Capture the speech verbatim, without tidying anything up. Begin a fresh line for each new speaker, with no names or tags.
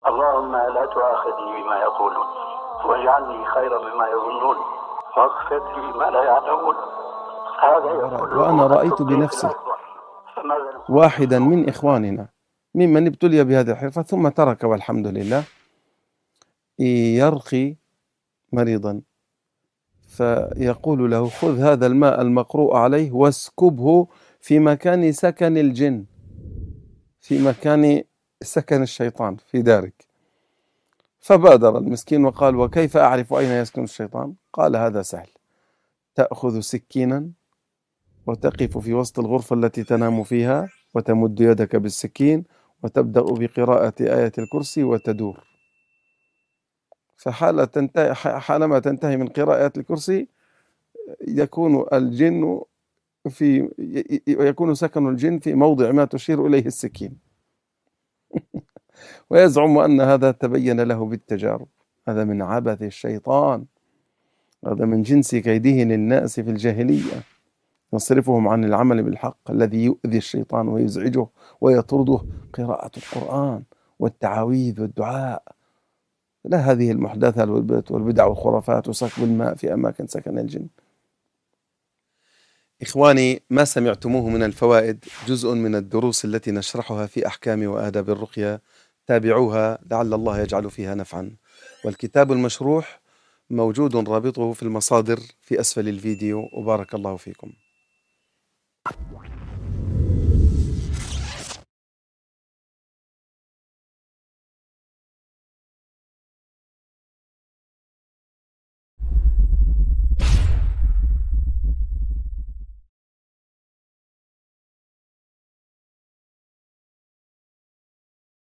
اللهم لا تؤاخذني بما يقولون واجعلني خيرا مما يظنون واغفر لي ما لا يعلمون. هذا يقول
وأنا رأيت بنفسي واحدا من إخواننا ممن ابتلي بهذه الحرفة ثم ترك والحمد لله، يرقي مريضا فيقول له: خذ هذا الماء المقروء عليه واسكبه في مكان سكن الجن، في مكان سكن الشيطان في دارك. فبادر المسكين وقال: وكيف أعرف أين يسكن الشيطان؟ قال: هذا سهل، تأخذ سكينا وتقف في وسط الغرفة التي تنام فيها وتمد يدك بالسكين وتبدأ بقراءة آية الكرسي وتدور، فحال تنتهي حالما تنتهي من قراءة الكرسي يكون الجن في يكون سكن الجن في موضع ما تشير إليه السكين. ويزعم أن هذا تبين له بالتجارب. هذا من عبث الشيطان، هذا من جنس كيده للناس في الجاهلية، يصرفهم عن العمل بالحق الذي يؤذي الشيطان ويزعجه ويطرده: قراءة القرآن والتعاويذ والدعاء، لا هذه المحدثات والبدع والخرافات وسكب الماء في أماكن سكن الجن. إخواني، ما سمعتموه من الفوائد جزء من الدروس التي نشرحها في أحكام وآداب الرقية، تابعوها لعل الله يجعل فيها نفعا. والكتاب المشروح موجود رابطه في المصادر في أسفل الفيديو، وبارك الله فيكم.